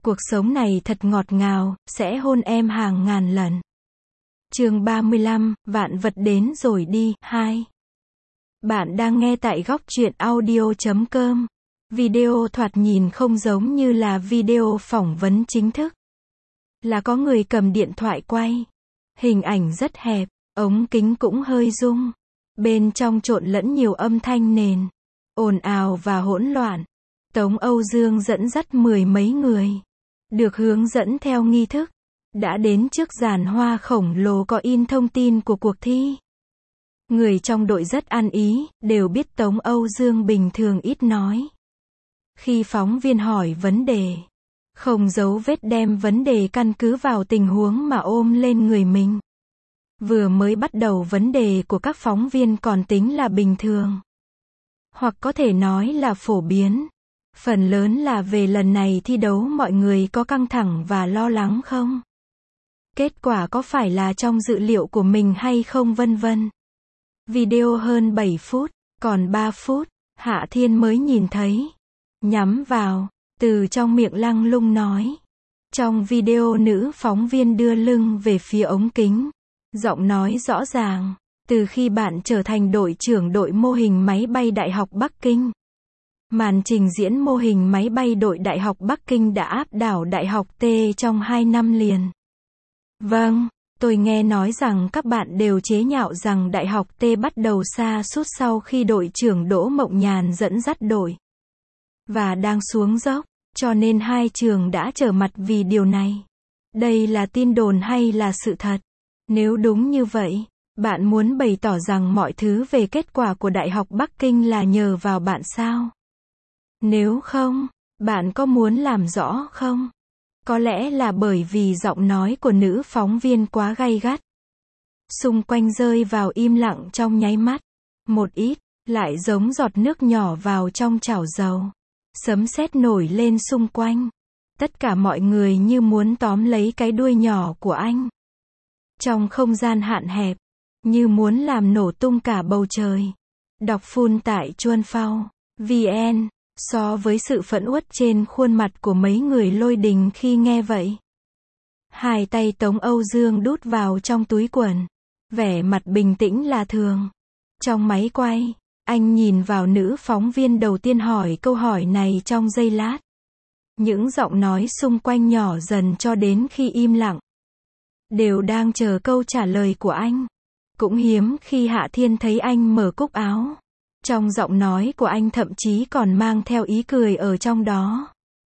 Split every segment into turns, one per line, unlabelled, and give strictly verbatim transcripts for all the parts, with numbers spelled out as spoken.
Cuộc sống này thật ngọt ngào, sẽ hôn em hàng ngàn lần. Chương ba mươi lăm, vạn vật đến rồi đi, hai. Bạn đang nghe tại góc truyện audio chấm com. Video thoạt nhìn không giống như là video phỏng vấn chính thức. Là có người cầm điện thoại quay. Hình ảnh rất hẹp, ống kính cũng hơi rung. Bên trong trộn lẫn nhiều âm thanh nền, ồn ào và hỗn loạn. Tống Âu Dương dẫn dắt mười mấy người, được hướng dẫn theo nghi thức, đã đến trước giàn hoa khổng lồ có in thông tin của cuộc thi. Người trong đội rất ăn ý, đều biết Tống Âu Dương bình thường ít nói. Khi phóng viên hỏi vấn đề, không giấu vết đem vấn đề căn cứ vào tình huống mà ôm lên người mình. Vừa mới bắt đầu vấn đề của các phóng viên còn tính là bình thường, hoặc có thể nói là phổ biến. Phần lớn là về lần này thi đấu mọi người có căng thẳng và lo lắng không? Kết quả có phải là trong dự liệu của mình hay không vân vân. Video hơn bảy phút, còn ba phút, Hạ Thiên mới nhìn thấy. Nhắm vào, từ trong miệng lăng lung nói. Trong video nữ phóng viên đưa lưng về phía ống kính. Giọng nói rõ ràng, từ khi bạn trở thành đội trưởng đội mô hình máy bay Đại học Bắc Kinh. Màn trình diễn mô hình máy bay đội Đại học Bắc Kinh đã áp đảo Đại học T trong hai năm liền. Vâng, tôi nghe nói rằng các bạn đều chế nhạo rằng Đại học T bắt đầu sa sút sau khi đội trưởng Đỗ Mộng Nhàn dẫn dắt đội. Và đang xuống dốc, cho nên hai trường đã trở mặt vì điều này. Đây là tin đồn hay là sự thật? Nếu đúng như vậy, bạn muốn bày tỏ rằng mọi thứ về kết quả của Đại học Bắc Kinh là nhờ vào bạn sao? Nếu không, bạn có muốn làm rõ không? Có lẽ là bởi vì giọng nói của nữ phóng viên quá gay gắt. Xung quanh rơi vào im lặng trong nháy mắt. Một ít, lại giống giọt nước nhỏ vào trong chảo dầu. Sấm sét nổi lên xung quanh. Tất cả mọi người như muốn tóm lấy cái đuôi nhỏ của anh. Trong không gian hạn hẹp, như muốn làm nổ tung cả bầu trời. Đọc phun tại chuan phao vn. So với sự phẫn uất trên khuôn mặt của mấy người Lôi Đình khi nghe vậy. Hai tay Tống Âu Dương đút vào trong túi quần. Vẻ mặt bình tĩnh là thường. Trong máy quay, anh nhìn vào nữ phóng viên đầu tiên hỏi câu hỏi này trong giây lát. Những giọng nói xung quanh nhỏ dần cho đến khi im lặng. Đều đang chờ câu trả lời của anh. Cũng hiếm khi Hạ Thiên thấy anh mở cúc áo. Trong giọng nói của anh thậm chí còn mang theo ý cười ở trong đó.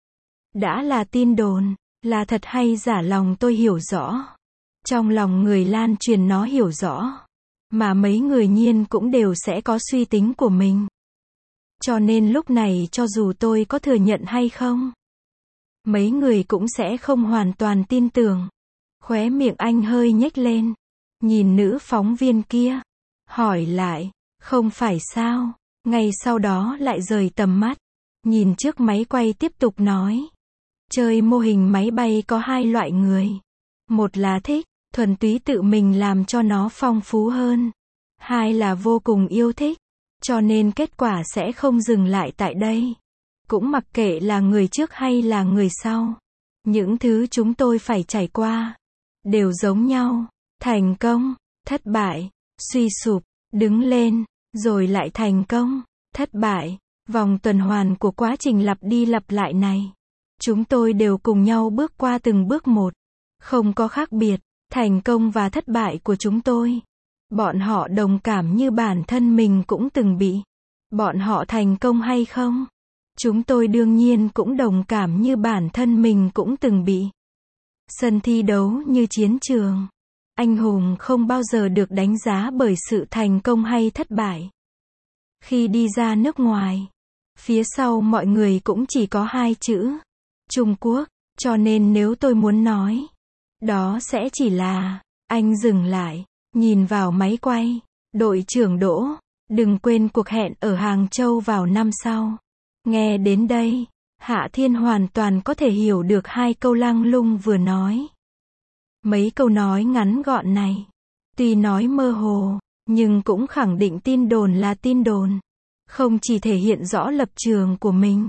Đã là tin đồn, là thật hay giả lòng tôi hiểu rõ. Trong lòng người lan truyền nó hiểu rõ. Mà mấy người Nhiên cũng đều sẽ có suy tính của mình. Cho nên lúc này cho dù tôi có thừa nhận hay không, mấy người cũng sẽ không hoàn toàn tin tưởng. Khóe miệng anh hơi nhếch lên. Nhìn nữ phóng viên kia. Hỏi lại. Không phải sao? Ngay sau đó lại rời tầm mắt. Nhìn trước máy quay tiếp tục nói. Chơi mô hình máy bay có hai loại người. Một là thích, thuần túy tự mình làm cho nó phong phú hơn. Hai là vô cùng yêu thích. Cho nên kết quả sẽ không dừng lại tại đây. Cũng mặc kệ là người trước hay là người sau. Những thứ chúng tôi phải trải qua. Đều giống nhau. Thành công, thất bại, suy sụp, đứng lên. Rồi lại thành công, thất bại, vòng tuần hoàn của quá trình lặp đi lặp lại này. Chúng tôi đều cùng nhau bước qua từng bước một. Không có khác biệt, thành công và thất bại của chúng tôi. Bọn họ đồng cảm như bản thân mình cũng từng bị. Bọn họ thành công hay không? Chúng tôi đương nhiên cũng đồng cảm như bản thân mình cũng từng bị. Sân thi đấu như chiến trường. Anh hùng không bao giờ được đánh giá bởi sự thành công hay thất bại. Khi đi ra nước ngoài, phía sau mọi người cũng chỉ có hai chữ. Trung Quốc, cho nên nếu tôi muốn nói, đó sẽ chỉ là, anh dừng lại, nhìn vào máy quay. Đội trưởng Đỗ, đừng quên cuộc hẹn ở Hàng Châu vào năm sau. Nghe đến đây, Hạ Thiên hoàn toàn có thể hiểu được hai câu Lăng Lung vừa nói. Mấy câu nói ngắn gọn này, tuy nói mơ hồ, nhưng cũng khẳng định tin đồn là tin đồn. Không chỉ thể hiện rõ lập trường của mình,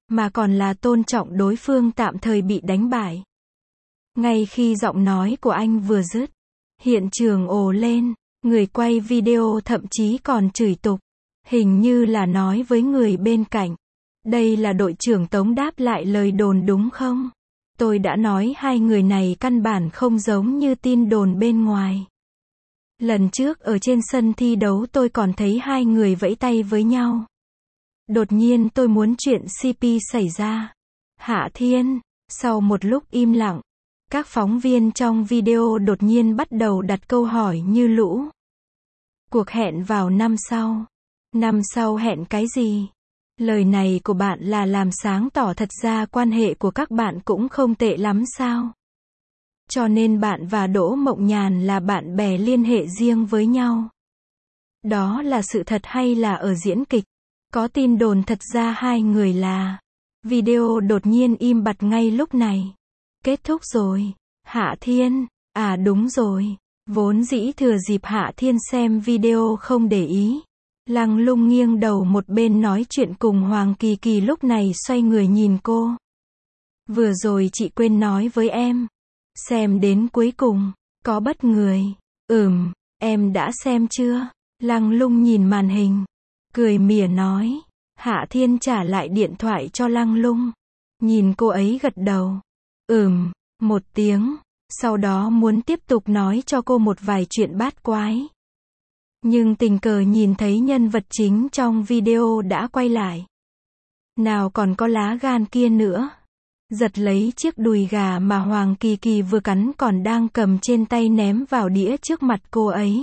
mà còn là tôn trọng đối phương tạm thời bị đánh bại. Ngay khi giọng nói của anh vừa dứt, hiện trường ồ lên, người quay video thậm chí còn chửi tục, hình như là nói với người bên cạnh. Đây là đội trưởng Tống đáp lại lời đồn đúng không? Tôi đã nói hai người này căn bản không giống như tin đồn bên ngoài. Lần trước ở trên sân thi đấu tôi còn thấy hai người vẫy tay với nhau. Đột nhiên tôi muốn chuyện xê pê xảy ra. Hạ Thiên, sau một lúc im lặng, các phóng viên trong video đột nhiên bắt đầu đặt câu hỏi như lũ. Cuộc hẹn vào năm sau. Năm sau hẹn cái gì? Lời này của bạn là làm sáng tỏ thật ra quan hệ của các bạn cũng không tệ lắm sao? Cho nên bạn và Đỗ Mộng Nhàn là bạn bè liên hệ riêng với nhau. Đó là sự thật hay là ở diễn kịch? Có tin đồn thật ra hai người là... Video đột nhiên im bặt ngay lúc này. Kết thúc rồi. Hạ Thiên, à đúng rồi. Vốn dĩ thừa dịp Hạ Thiên xem video không để ý. Lăng Lung nghiêng đầu một bên nói chuyện cùng Hoàng Kỳ Kỳ lúc này xoay người nhìn cô. Vừa rồi chị quên nói với em. Xem đến cuối cùng, có bất người. Ừm, em đã xem chưa? Lăng Lung nhìn màn hình. Cười mỉa nói. Hạ Thiên trả lại điện thoại cho Lăng Lung. Nhìn cô ấy gật đầu. Ừm, một tiếng. Sau đó muốn tiếp tục nói cho cô một vài chuyện bát quái. Nhưng tình cờ nhìn thấy nhân vật chính trong video đã quay lại. Nào còn có lá gan kia nữa. Giật lấy chiếc đùi gà mà Hoàng Kỳ Kỳ vừa cắn còn đang cầm trên tay ném vào đĩa trước mặt cô ấy.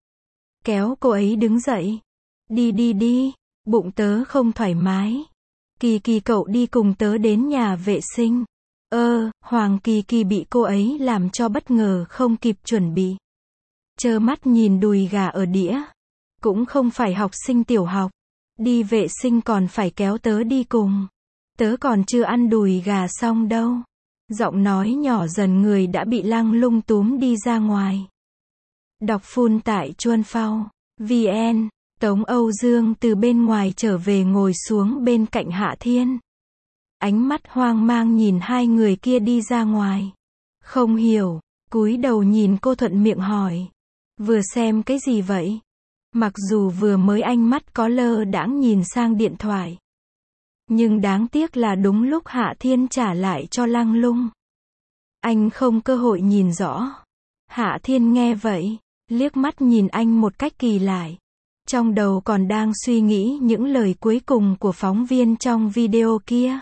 Kéo cô ấy đứng dậy. Đi đi đi, bụng tớ không thoải mái. Kỳ Kỳ cậu đi cùng tớ đến nhà vệ sinh. Ơ, Hoàng Kỳ Kỳ bị cô ấy làm cho bất ngờ không kịp chuẩn bị. Trơ mắt nhìn đùi gà ở đĩa. Cũng không phải học sinh tiểu học. Đi vệ sinh còn phải kéo tớ đi cùng. Tớ còn chưa ăn đùi gà xong đâu. Giọng nói nhỏ dần người đã bị Lăng Lung túm đi ra ngoài. Đọc phun tại Chuan Phao, vê en, Tống Âu Dương từ bên ngoài trở về ngồi xuống bên cạnh Hạ Thiên. Ánh mắt hoang mang nhìn hai người kia đi ra ngoài. Không hiểu, cúi đầu nhìn cô thuận miệng hỏi. Vừa xem cái gì vậy? Mặc dù vừa mới ánh mắt có lơ đãng nhìn sang điện thoại. Nhưng đáng tiếc là đúng lúc Hạ Thiên trả lại cho Lăng Lung. Anh không cơ hội nhìn rõ. Hạ Thiên nghe vậy, liếc mắt nhìn anh một cách kỳ lạ. Trong đầu còn đang suy nghĩ những lời cuối cùng của phóng viên trong video kia.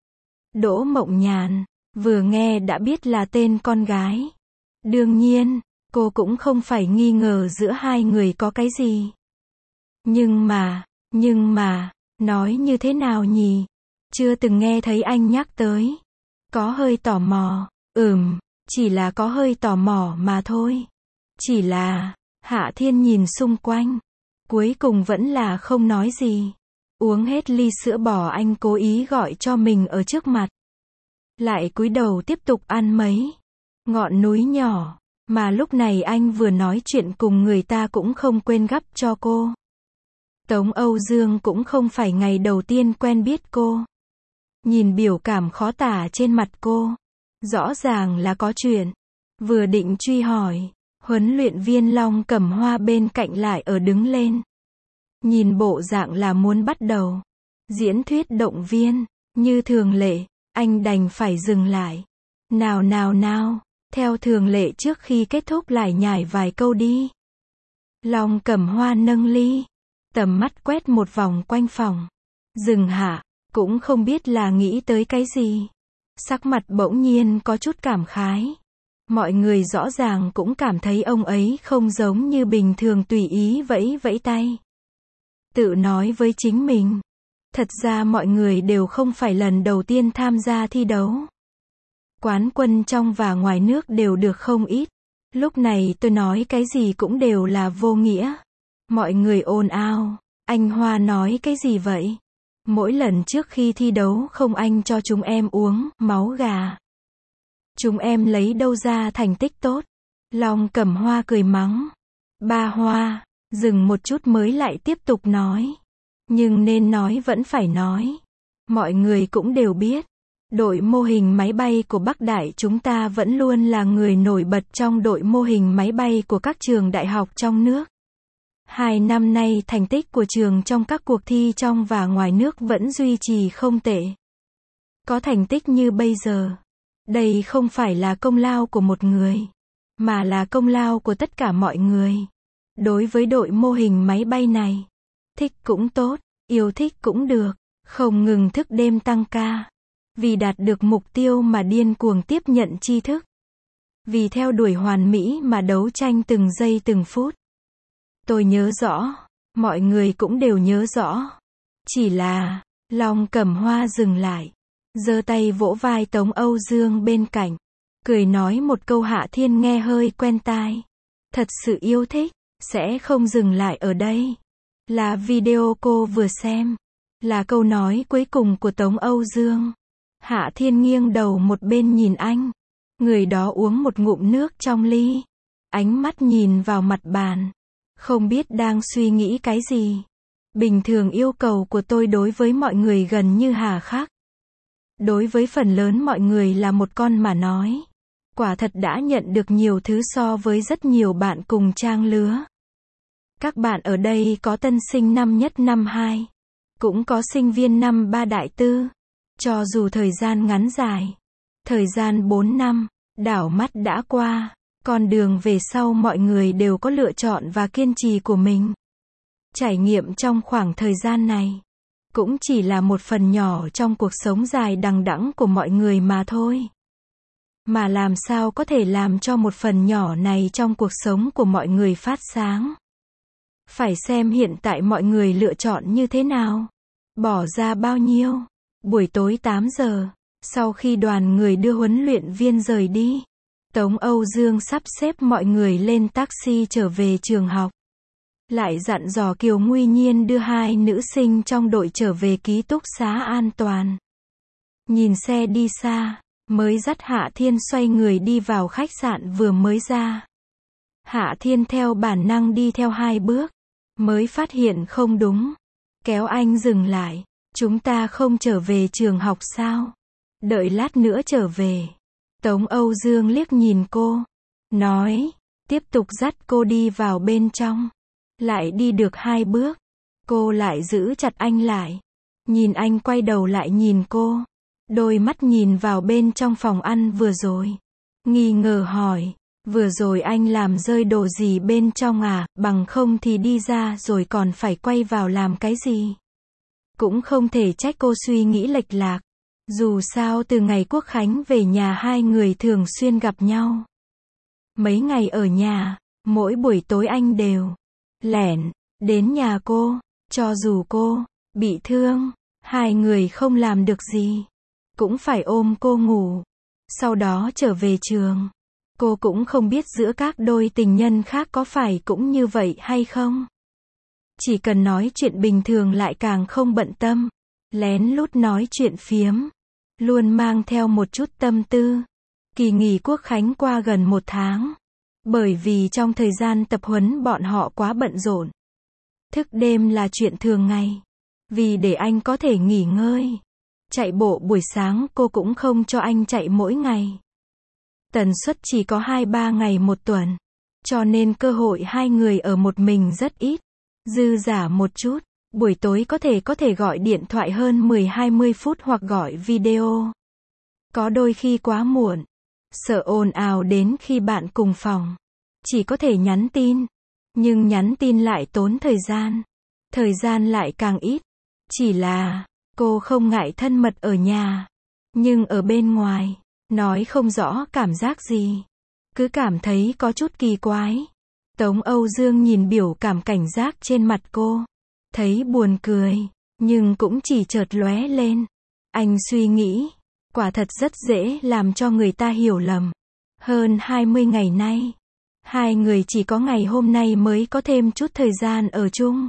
Đỗ Mộng Nhàn, vừa nghe đã biết là tên con gái. Đương nhiên, cô cũng không phải nghi ngờ giữa hai người có cái gì. Nhưng mà, nhưng mà, nói như thế nào nhỉ? Chưa từng nghe thấy anh nhắc tới. Có hơi tò mò, ừm, chỉ là có hơi tò mò mà thôi. Chỉ là, Hạ Thiên nhìn xung quanh. Cuối cùng vẫn là không nói gì. Uống hết ly sữa bò anh cố ý gọi cho mình ở trước mặt. Lại cúi đầu tiếp tục ăn mấy ngọn núi nhỏ. Mà lúc này anh vừa nói chuyện cùng người ta cũng không quên gắp cho cô. Tống Âu Dương cũng không phải ngày đầu tiên quen biết cô. Nhìn biểu cảm khó tả trên mặt cô. Rõ ràng là có chuyện. Vừa định truy hỏi. Huấn luyện viên Long Cẩm Hoa bên cạnh lại ở đứng lên. Nhìn bộ dạng là muốn bắt đầu. Diễn thuyết động viên. Như thường lệ, anh đành phải dừng lại. Nào nào nào. Theo thường lệ trước khi kết thúc lại nhải vài câu đi. Long Cẩm Hoa nâng ly. Tầm mắt quét một vòng quanh phòng. Dừng hạ, cũng không biết là nghĩ tới cái gì. Sắc mặt bỗng nhiên có chút cảm khái. Mọi người rõ ràng cũng cảm thấy ông ấy không giống như bình thường tùy ý vẫy vẫy tay. Tự nói với chính mình. Thật ra mọi người đều không phải lần đầu tiên tham gia thi đấu. Quán quân trong và ngoài nước đều được không ít. Lúc này tôi nói cái gì cũng đều là vô nghĩa. Mọi người ồn ào. Anh Hoa nói cái gì vậy? Mỗi lần trước khi thi đấu không anh cho chúng em uống máu gà. Chúng em lấy đâu ra thành tích tốt? Long Cẩm Hoa cười mắng. Ba Hoa, dừng một chút mới lại tiếp tục nói. Nhưng nên nói vẫn phải nói. Mọi người cũng đều biết, đội mô hình máy bay của Bắc Đại chúng ta vẫn luôn là người nổi bật trong đội mô hình máy bay của các trường đại học trong nước. Hai năm nay thành tích của trường trong các cuộc thi trong và ngoài nước vẫn duy trì không tệ. Có thành tích như bây giờ, đây không phải là công lao của một người, mà là công lao của tất cả mọi người. Đối với đội mô hình máy bay này, thích cũng tốt, yêu thích cũng được, không ngừng thức đêm tăng ca. Vì đạt được mục tiêu mà điên cuồng tiếp nhận tri thức. Vì theo đuổi hoàn mỹ mà đấu tranh từng giây từng phút. Tôi nhớ rõ, mọi người cũng đều nhớ rõ. Chỉ là, Long Cẩm Hoa dừng lại, giơ tay vỗ vai Tống Âu Dương bên cạnh, cười nói một câu Hạ Thiên nghe hơi quen tai. Thật sự yêu thích, sẽ không dừng lại ở đây. Là video cô vừa xem, là câu nói cuối cùng của Tống Âu Dương. Hạ Thiên nghiêng đầu một bên nhìn anh. Người đó uống một ngụm nước trong ly. Ánh mắt nhìn vào mặt bàn. Không biết đang suy nghĩ cái gì. Bình thường yêu cầu của tôi đối với mọi người gần như hà khắc. Đối với phần lớn mọi người là một con mà nói. Quả thật đã nhận được nhiều thứ so với rất nhiều bạn cùng trang lứa. Các bạn ở đây có tân sinh năm nhất năm hai. Cũng có sinh viên năm ba đại tư. Cho dù thời gian ngắn dài, thời gian bốn năm, đảo mắt đã qua, con đường về sau mọi người đều có lựa chọn và kiên trì của mình. Trải nghiệm trong khoảng thời gian này, cũng chỉ là một phần nhỏ trong cuộc sống dài đằng đẵng của mọi người mà thôi. Mà làm sao có thể làm cho một phần nhỏ này trong cuộc sống của mọi người phát sáng? Phải xem hiện tại mọi người lựa chọn như thế nào, bỏ ra bao nhiêu. Buổi tối tám giờ, sau khi đoàn người đưa huấn luyện viên rời đi, Tống Âu Dương sắp xếp mọi người lên taxi trở về trường học. Lại dặn dò Kiều Nguy Nhiên đưa hai nữ sinh trong đội trở về ký túc xá an toàn. Nhìn xe đi xa, mới dắt Hạ Thiên xoay người đi vào khách sạn vừa mới ra. Hạ Thiên theo bản năng đi theo hai bước, mới phát hiện không đúng. Kéo anh dừng lại. Chúng ta không trở về trường học sao? Đợi lát nữa trở về. Tống Âu Dương liếc nhìn cô. Nói. Tiếp tục dắt cô đi vào bên trong. Lại đi được hai bước. Cô lại giữ chặt anh lại. Nhìn anh quay đầu lại nhìn cô. Đôi mắt nhìn vào bên trong phòng ăn vừa rồi. Nghi ngờ hỏi. Vừa rồi anh làm rơi đồ gì bên trong à? Bằng không thì đi ra rồi còn phải quay vào làm cái gì? Cũng không thể trách cô suy nghĩ lệch lạc. Dù sao từ ngày Quốc Khánh về nhà hai người thường xuyên gặp nhau. Mấy ngày ở nhà, mỗi buổi tối anh đều lẻn đến nhà cô. Cho dù cô bị thương, hai người không làm được gì, cũng phải ôm cô ngủ. Sau đó trở về trường. Cô cũng không biết giữa các đôi tình nhân khác có phải cũng như vậy hay không. Chỉ cần nói chuyện bình thường lại càng không bận tâm. Lén lút nói chuyện phiếm. Luôn mang theo một chút tâm tư. Kỳ nghỉ Quốc Khánh qua gần một tháng. Bởi vì trong thời gian tập huấn bọn họ quá bận rộn. Thức đêm là chuyện thường ngày. Vì để anh có thể nghỉ ngơi. Chạy bộ buổi sáng cô cũng không cho anh chạy mỗi ngày. Tần suất chỉ có hai ba ngày một tuần. Cho nên cơ hội hai người ở một mình rất ít. Dư giả một chút, buổi tối có thể có thể gọi điện thoại hơn mười hai mươi phút hoặc gọi video. Có đôi khi quá muộn, sợ ồn ào đến khi bạn cùng phòng. Chỉ có thể nhắn tin, nhưng nhắn tin lại tốn thời gian. Thời gian lại càng ít. Chỉ là, cô không ngại thân mật ở nhà. Nhưng ở bên ngoài, nói không rõ cảm giác gì. Cứ cảm thấy có chút kỳ quái. Tống Âu Dương nhìn biểu cảm cảnh giác trên mặt cô. Thấy buồn cười, nhưng cũng chỉ chợt lóe lên. Anh suy nghĩ, quả thật rất dễ làm cho người ta hiểu lầm. Hơn hai mươi ngày nay, hai người chỉ có ngày hôm nay mới có thêm chút thời gian ở chung.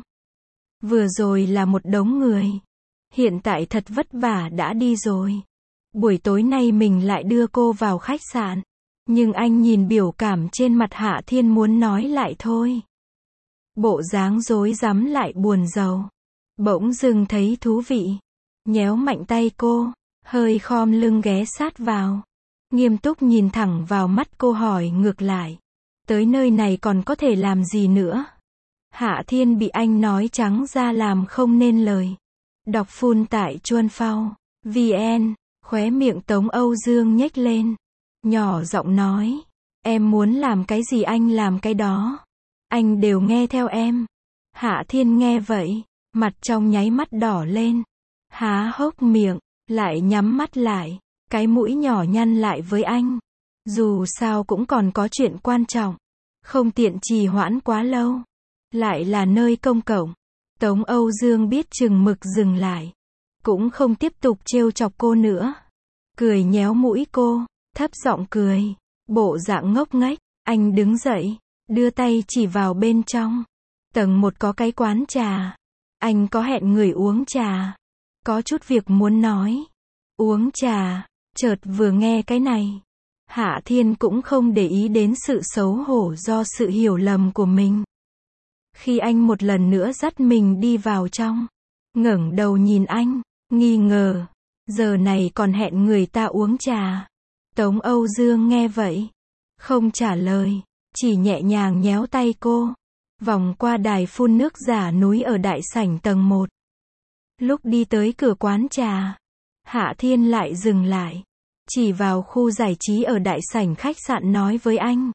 Vừa rồi là một đống người. Hiện tại thật vất vả đã đi rồi. Buổi tối nay mình lại đưa cô vào khách sạn. Nhưng anh nhìn biểu cảm trên mặt Hạ Thiên muốn nói lại thôi. Bộ dáng rối rắm lại buồn rầu. Bỗng dưng thấy thú vị. nhéo mạnh tay cô, hơi khom lưng ghé sát vào. Nghiêm túc nhìn thẳng vào mắt cô hỏi ngược lại. Tới nơi này còn có thể làm gì nữa? Hạ Thiên bị anh nói trắng ra làm không nên lời. Đọc full tại chuan phao vn, khóe miệng Tống Âu Dương nhếch lên. Nhỏ giọng nói. Em muốn làm cái gì anh làm cái đó. Anh đều nghe theo em. Hạ Thiên nghe vậy, mặt trong nháy mắt đỏ lên. Há hốc miệng, lại nhắm mắt lại. Cái mũi nhỏ nhăn lại với anh. Dù sao cũng còn có chuyện quan trọng. Không tiện trì hoãn quá lâu. Lại là nơi công cộng. Tống Âu Dương biết chừng mực dừng lại. Cũng không tiếp tục trêu chọc cô nữa. Cười nhéo mũi cô, thấp giọng cười. Bộ dạng ngốc nghếch, anh đứng dậy, đưa tay chỉ vào bên trong. Tầng một có cái quán trà. Anh có hẹn người uống trà. Có chút việc muốn nói. Uống trà, chợt vừa nghe cái này. Hạ Thiên cũng không để ý đến sự xấu hổ do sự hiểu lầm của mình. Khi anh một lần nữa dắt mình đi vào trong, ngẩng đầu nhìn anh, nghi ngờ, giờ này còn hẹn người ta uống trà. Tống Âu Dương nghe vậy, không trả lời, chỉ nhẹ nhàng nhéo tay cô, vòng qua đài phun nước giả núi ở đại sảnh tầng một. Lúc đi tới cửa quán trà, Hạ Thiên lại dừng lại, chỉ vào khu giải trí ở đại sảnh khách sạn nói với anh.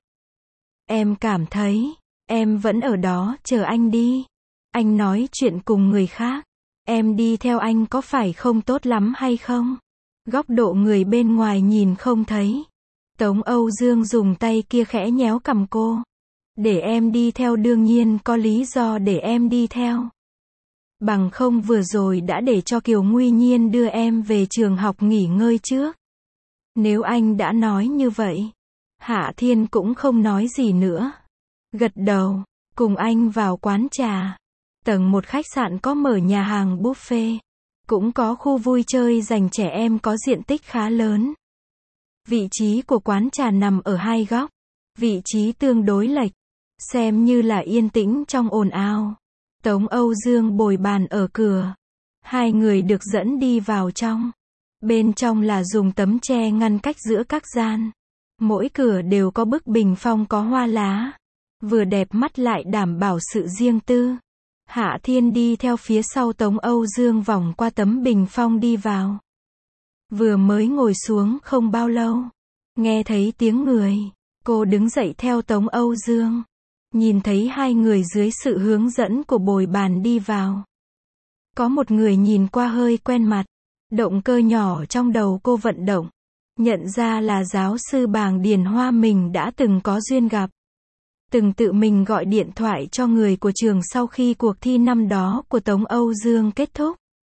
Em cảm thấy, em vẫn ở đó chờ anh đi. Anh nói chuyện cùng người khác. Em đi theo anh có phải không tốt lắm hay không? Góc độ người bên ngoài nhìn không thấy. Tống Âu Dương dùng tay kia khẽ nhéo cằm cô. Để em đi theo đương nhiên có lý do để em đi theo. Bằng không vừa rồi đã để cho Kiều Nguy Nhiên đưa em về trường học nghỉ ngơi trước. Nếu anh đã nói như vậy, Hạ Thiên cũng không nói gì nữa. Gật đầu, cùng anh vào quán trà. Tầng một khách sạn có mở nhà hàng buffet. Cũng có khu vui chơi dành trẻ em có diện tích khá lớn. Vị trí của quán trà nằm ở hai góc. Vị trí tương đối lệch. Xem như là yên tĩnh trong ồn ào. Tống Âu Dương bồi bàn ở cửa. Hai người được dẫn đi vào trong. Bên trong là dùng tấm tre ngăn cách giữa các gian. Mỗi cửa đều có bức bình phong có hoa lá. Vừa đẹp mắt lại đảm bảo sự riêng tư. Hạ Thiên đi theo phía sau Tống Âu Dương vòng qua tấm bình phong đi vào. Vừa mới ngồi xuống không bao lâu. Nghe thấy tiếng người. Cô đứng dậy theo Tống Âu Dương. Nhìn thấy hai người dưới sự hướng dẫn của bồi bàn đi vào. Có một người nhìn qua hơi quen mặt. Động cơ nhỏ trong đầu cô vận động. Nhận ra là giáo sư Bàng Điền Hoa mình đã từng có duyên gặp. Từng tự mình gọi điện thoại cho người của trường sau khi cuộc thi năm đó của Tống Âu Dương kết thúc.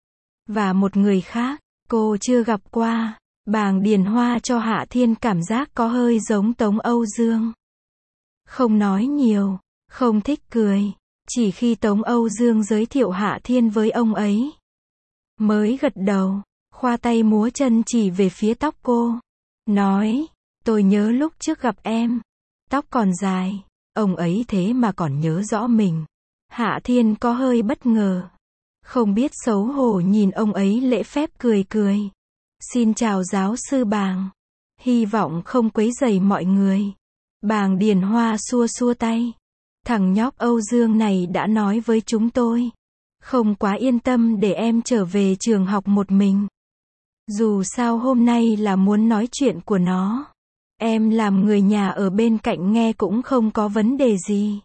Và một người khác, cô chưa gặp qua. Bàng Điền Hoa cho Hạ Thiên cảm giác có hơi giống Tống Âu Dương. Không nói nhiều, không thích cười. Chỉ khi Tống Âu Dương giới thiệu Hạ Thiên với ông ấy, mới gật đầu, khoa tay múa chân chỉ về phía tóc cô. Nói, tôi nhớ lúc trước gặp em, tóc còn dài. Ông ấy thế mà còn nhớ rõ mình. Hạ Thiên có hơi bất ngờ. Không biết xấu hổ nhìn ông ấy lễ phép cười cười. Xin chào giáo sư Bàng. Hy vọng không quấy rầy mọi người. Bàng Điền Hoa xua xua tay. Thằng nhóc Âu Dương này đã nói với chúng tôi. Không quá yên tâm để em trở về trường học một mình. Dù sao hôm nay là muốn nói chuyện của nó. Em làm người nhà ở bên cạnh nghe cũng không có vấn đề gì.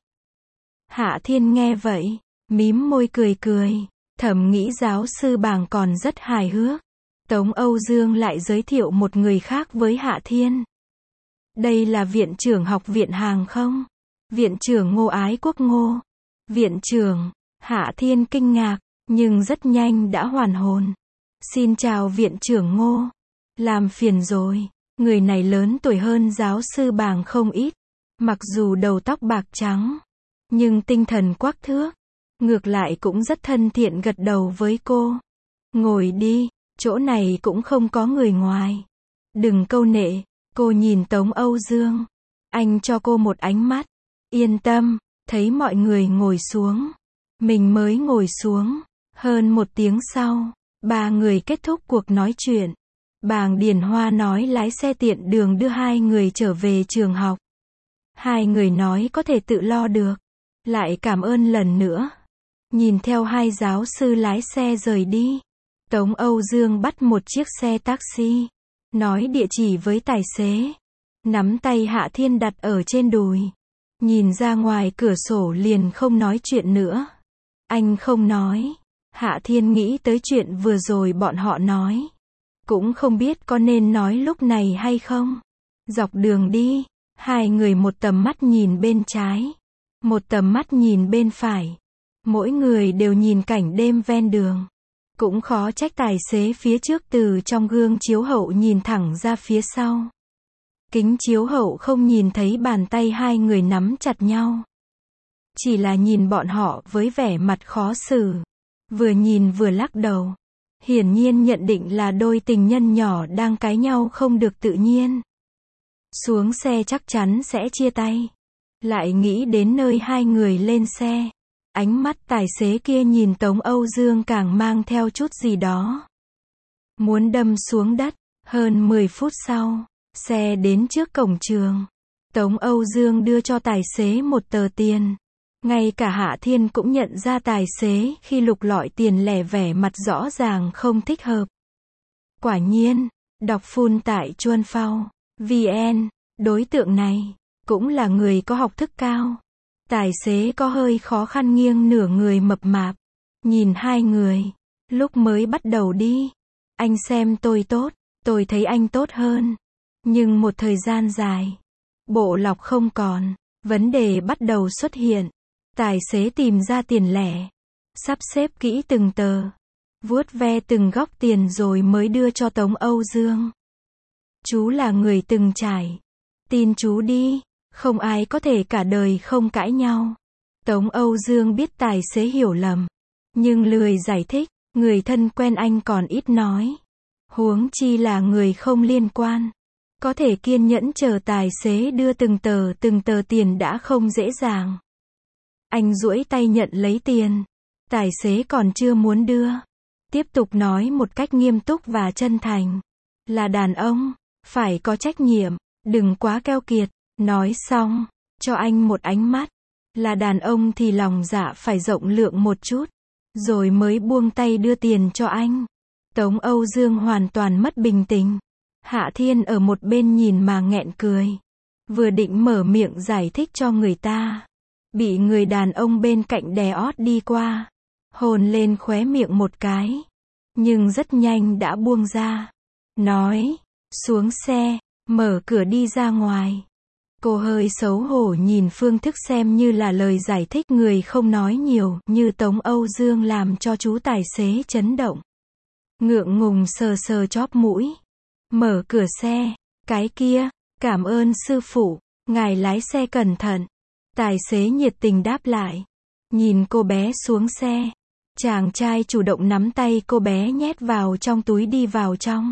Hạ Thiên nghe vậy, mím môi cười cười, thầm nghĩ giáo sư Bàng còn rất hài hước. Tống Âu Dương lại giới thiệu một người khác với Hạ Thiên. Đây là viện trưởng học viện hàng không? Viện trưởng Ngô Ái Quốc Ngô. Viện trưởng, Hạ Thiên kinh ngạc, nhưng rất nhanh đã hoàn hồn. Xin chào viện trưởng Ngô. Làm phiền rồi. Người này lớn tuổi hơn giáo sư Bàng không ít. Mặc dù đầu tóc bạc trắng, nhưng tinh thần quắc thước. Ngược lại cũng rất thân thiện gật đầu với cô. Ngồi đi, chỗ này cũng không có người ngoài. Đừng câu nệ, cô nhìn Tống Âu Dương. Anh cho cô một ánh mắt. Yên tâm, thấy mọi người ngồi xuống. Mình mới ngồi xuống. Hơn một tiếng sau, Ba người kết thúc cuộc nói chuyện. Bàng Điền Hoa nói lái xe tiện đường đưa hai người trở về trường học. Hai người nói có thể tự lo được. Lại cảm ơn lần nữa. Nhìn theo hai giáo sư lái xe rời đi. Tống Âu Dương bắt một chiếc xe taxi. Nói địa chỉ với tài xế. Nắm tay Hạ Thiên đặt ở trên đùi. Nhìn ra ngoài cửa sổ liền không nói chuyện nữa. Anh không nói. Hạ Thiên nghĩ tới chuyện vừa rồi bọn họ nói. Cũng không biết có nên nói lúc này hay không. Dọc đường đi, hai người một tầm mắt nhìn bên trái. Một tầm mắt nhìn bên phải. Mỗi người đều nhìn cảnh đêm ven đường. Cũng khó trách tài xế phía trước từ trong gương chiếu hậu nhìn thẳng ra phía sau. Kính chiếu hậu không nhìn thấy bàn tay hai người nắm chặt nhau. Chỉ là nhìn bọn họ với vẻ mặt khó xử. Vừa nhìn vừa lắc đầu. Hiển nhiên nhận định là đôi tình nhân nhỏ đang cãi nhau không được tự nhiên. Xuống xe chắc chắn sẽ chia tay. Lại nghĩ đến nơi hai người lên xe. Ánh mắt tài xế kia nhìn Tống Âu Dương càng mang theo chút gì đó. Muốn đâm xuống đất. Hơn mười phút sau, xe đến trước cổng trường. Tống Âu Dương đưa cho tài xế một tờ tiền. Ngay cả Hạ Thiên cũng nhận ra tài xế khi lục lọi tiền lẻ vẻ mặt rõ ràng không thích hợp. Quả nhiên, đọc full tại Chuan Phao, vê en, đối tượng này, cũng là người có học thức cao. Tài xế có hơi khó khăn nghiêng nửa người mập mạp. Nhìn hai người, lúc mới bắt đầu đi. Anh xem tôi tốt, tôi thấy anh tốt hơn. Nhưng một thời gian dài, bộ lọc không còn, vấn đề bắt đầu xuất hiện. Tài xế tìm ra tiền lẻ, sắp xếp kỹ từng tờ, vuốt ve từng góc tiền rồi mới đưa cho Tống Âu Dương. Chú là người từng trải. Tin chú đi, không ai có thể cả đời không cãi nhau. Tống Âu Dương biết tài xế hiểu lầm, nhưng lười giải thích, người thân quen anh còn ít nói. Huống chi là người không liên quan. Có thể kiên nhẫn chờ tài xế đưa từng tờ từng tờ tiền đã không dễ dàng. Anh duỗi tay nhận lấy tiền. Tài xế còn chưa muốn đưa. Tiếp tục nói một cách nghiêm túc và chân thành. Là đàn ông, phải có trách nhiệm, đừng quá keo kiệt. Nói xong, cho anh một ánh mắt. Là đàn ông thì lòng dạ phải rộng lượng một chút. Rồi mới buông tay đưa tiền cho anh. Tống Âu Dương hoàn toàn mất bình tĩnh. Hạ Thiên ở một bên nhìn mà nghẹn cười. Vừa định mở miệng giải thích cho người ta. Bị người đàn ông bên cạnh đè ót đi qua. Hôn lên khóe miệng một cái. Nhưng rất nhanh đã buông ra. Nói, xuống xe, mở cửa đi ra ngoài. Cô hơi xấu hổ nhìn phương thức xem như là lời giải thích người không nói nhiều như Tống Âu Dương làm cho chú tài xế chấn động. Ngượng ngùng sờ sờ chóp mũi. Mở cửa xe, cái kia, cảm ơn sư phụ, ngài lái xe cẩn thận. Tài xế nhiệt tình đáp lại. Nhìn cô bé xuống xe. Chàng trai chủ động nắm tay cô bé nhét vào trong túi đi vào trong.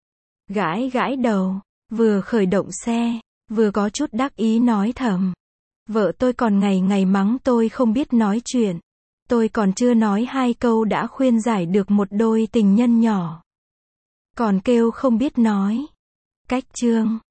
Gãi gãi đầu, vừa khởi động xe, vừa có chút đắc ý nói thầm. Vợ tôi còn ngày ngày mắng tôi không biết nói chuyện. Tôi còn chưa nói hai câu đã khuyên giải được một đôi tình nhân nhỏ. Còn kêu không biết nói. Cách chương